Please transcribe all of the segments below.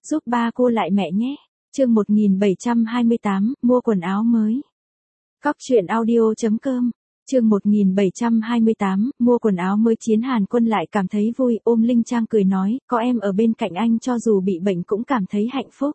giúp ba cô lại mẹ nhé. Chương 1728, mua quần áo mới. Cóc truyện audio.com. Chương 1728, mua quần áo mới. Chiến Hàn Quân lại cảm thấy vui, ôm Linh Trang cười nói, có em ở bên cạnh anh cho dù bị bệnh cũng cảm thấy hạnh phúc.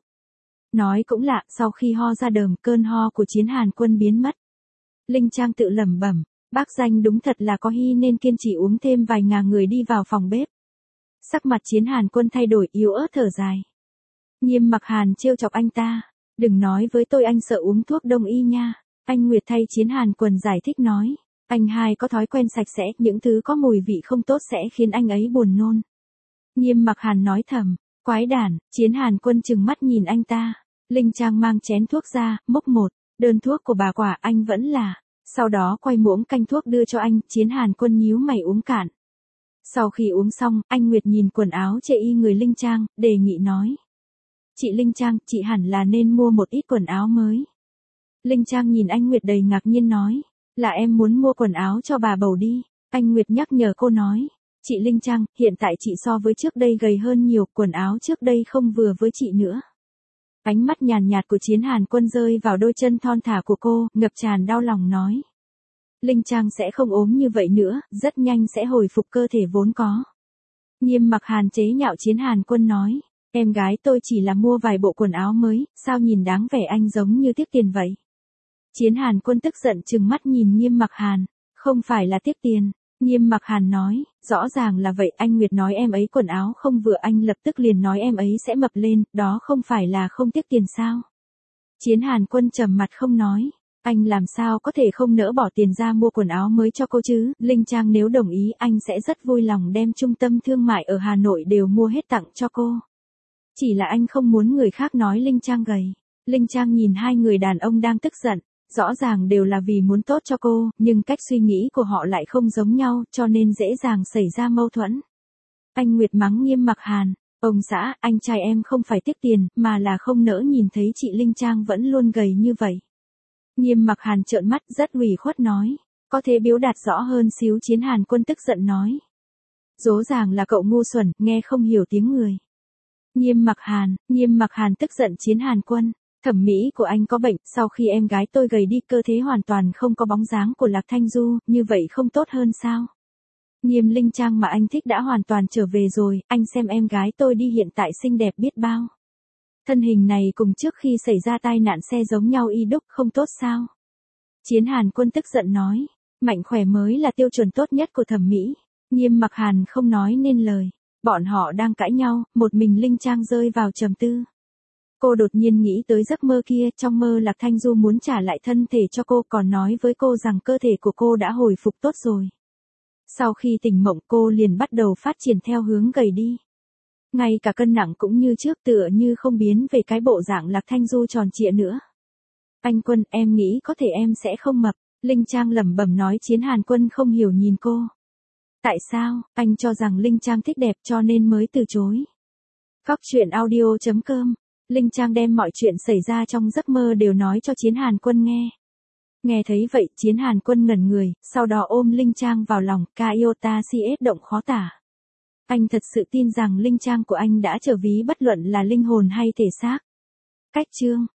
Nói cũng lạ, sau khi ho ra đờm, cơn ho của Chiến Hàn Quân biến mất. Linh Trang tự lẩm bẩm, bác Danh đúng thật là có hi nên kiên trì uống thêm vài ngà người đi vào phòng bếp. Sắc mặt Chiến Hàn Quân thay đổi, yếu ớt thở dài. Nghiêm Mặc Hàn trêu chọc anh ta, đừng nói với tôi anh sợ uống thuốc đông y nha. Anh Nguyệt thay Chiến Hàn Quân giải thích nói, anh hai có thói quen sạch sẽ, những thứ có mùi vị không tốt sẽ khiến anh ấy buồn nôn. Nghiêm Mặc Hàn nói thầm, quái đản. Chiến Hàn Quân trừng mắt nhìn anh ta. Linh Trang mang chén thuốc ra, mốc một, đơn thuốc của bà quả anh vẫn là. Sau đó quay muỗng canh thuốc đưa cho anh, Chiến Hàn Quân nhíu mày uống cạn. Sau khi uống xong, anh Nguyệt nhìn quần áo chê y người Linh Trang, đề nghị nói. Chị Linh Trang, chị hẳn là nên mua một ít quần áo mới. Linh Trang nhìn anh Nguyệt đầy ngạc nhiên nói, là em muốn mua quần áo cho bà bầu đi. Anh Nguyệt nhắc nhở cô nói, chị Linh Trang, hiện tại chị so với trước đây gầy hơn nhiều, quần áo trước đây không vừa với chị nữa. Ánh mắt nhàn nhạt của Chiến Hàn Quân rơi vào đôi chân thon thả của cô, ngập tràn đau lòng nói. Linh Trang sẽ không ốm như vậy nữa, rất nhanh sẽ hồi phục cơ thể vốn có. Nghiêm Mặc Hàn chế nhạo Chiến Hàn Quân nói, em gái tôi chỉ là mua vài bộ quần áo mới, sao nhìn đáng vẻ anh giống như tiếc tiền vậy. Chiến Hàn Quân tức giận trừng mắt nhìn Nghiêm Mặc Hàn, không phải là tiếc tiền. Nghiêm Mặc Hàn nói, rõ ràng là vậy, anh Nguyệt nói em ấy quần áo không vừa, anh lập tức liền nói em ấy sẽ mập lên, đó không phải là không tiếc tiền sao. Chiến Hàn Quân trầm mặt không nói, anh làm sao có thể không nỡ bỏ tiền ra mua quần áo mới cho cô chứ. Linh Trang nếu đồng ý anh sẽ rất vui lòng đem trung tâm thương mại ở Hà Nội đều mua hết tặng cho cô. Chỉ là anh không muốn người khác nói Linh Trang gầy. Linh Trang nhìn hai người đàn ông đang tức giận. Rõ ràng đều là vì muốn tốt cho cô, nhưng cách suy nghĩ của họ lại không giống nhau, cho nên dễ dàng xảy ra mâu thuẫn. Anh Nguyệt mắng Nghiêm Mặc Hàn, ông xã, anh trai em không phải tiếc tiền, mà là không nỡ nhìn thấy chị Linh Trang vẫn luôn gầy như vậy. Nghiêm Mặc Hàn trợn mắt rất ủy khuất nói, có thể biểu đạt rõ hơn xíu. Chiến Hàn Quân tức giận nói. Rõ ràng là cậu ngu xuẩn, nghe không hiểu tiếng người. Nghiêm Mặc Hàn tức giận Chiến Hàn Quân. Thẩm mỹ của anh có bệnh, sau khi em gái tôi gầy đi cơ thể hoàn toàn không có bóng dáng của Lạc Thanh Du, như vậy không tốt hơn sao? Nghiêm Linh Trang mà anh thích đã hoàn toàn trở về rồi, anh xem em gái tôi đi hiện tại xinh đẹp biết bao. Thân hình này cùng trước khi xảy ra tai nạn xe giống nhau y đúc, không tốt sao? Chiến Hàn Quân tức giận nói, mạnh khỏe mới là tiêu chuẩn tốt nhất của thẩm mỹ. Nghiêm Mặc Hàn không nói nên lời, bọn họ đang cãi nhau, một mình Linh Trang rơi vào trầm tư. Cô đột nhiên nghĩ tới giấc mơ kia, trong mơ Lạc Thanh Du muốn trả lại thân thể cho cô, còn nói với cô rằng cơ thể của cô đã hồi phục tốt rồi. Sau khi tỉnh mộng cô liền bắt đầu phát triển theo hướng gầy đi. Ngay cả cân nặng cũng như trước, tựa như không biến về cái bộ dạng Lạc Thanh Du tròn trịa nữa. Anh Quân, em nghĩ có thể em sẽ không mập. Linh Trang lẩm bẩm nói. Chiến Hàn Quân không hiểu nhìn cô. Tại sao, anh cho rằng Linh Trang thích đẹp cho nên mới từ chối. Cóc truyện audio.com. Linh Trang đem mọi chuyện xảy ra trong giấc mơ đều nói cho Chiến Hàn Quân nghe. Nghe thấy vậy, Chiến Hàn Quân ngẩn người, sau đó ôm Linh Trang vào lòng, Iota CS động khó tả. Anh thật sự tin rằng Linh Trang của anh đã trở ví bất luận là linh hồn hay thể xác. Cách chương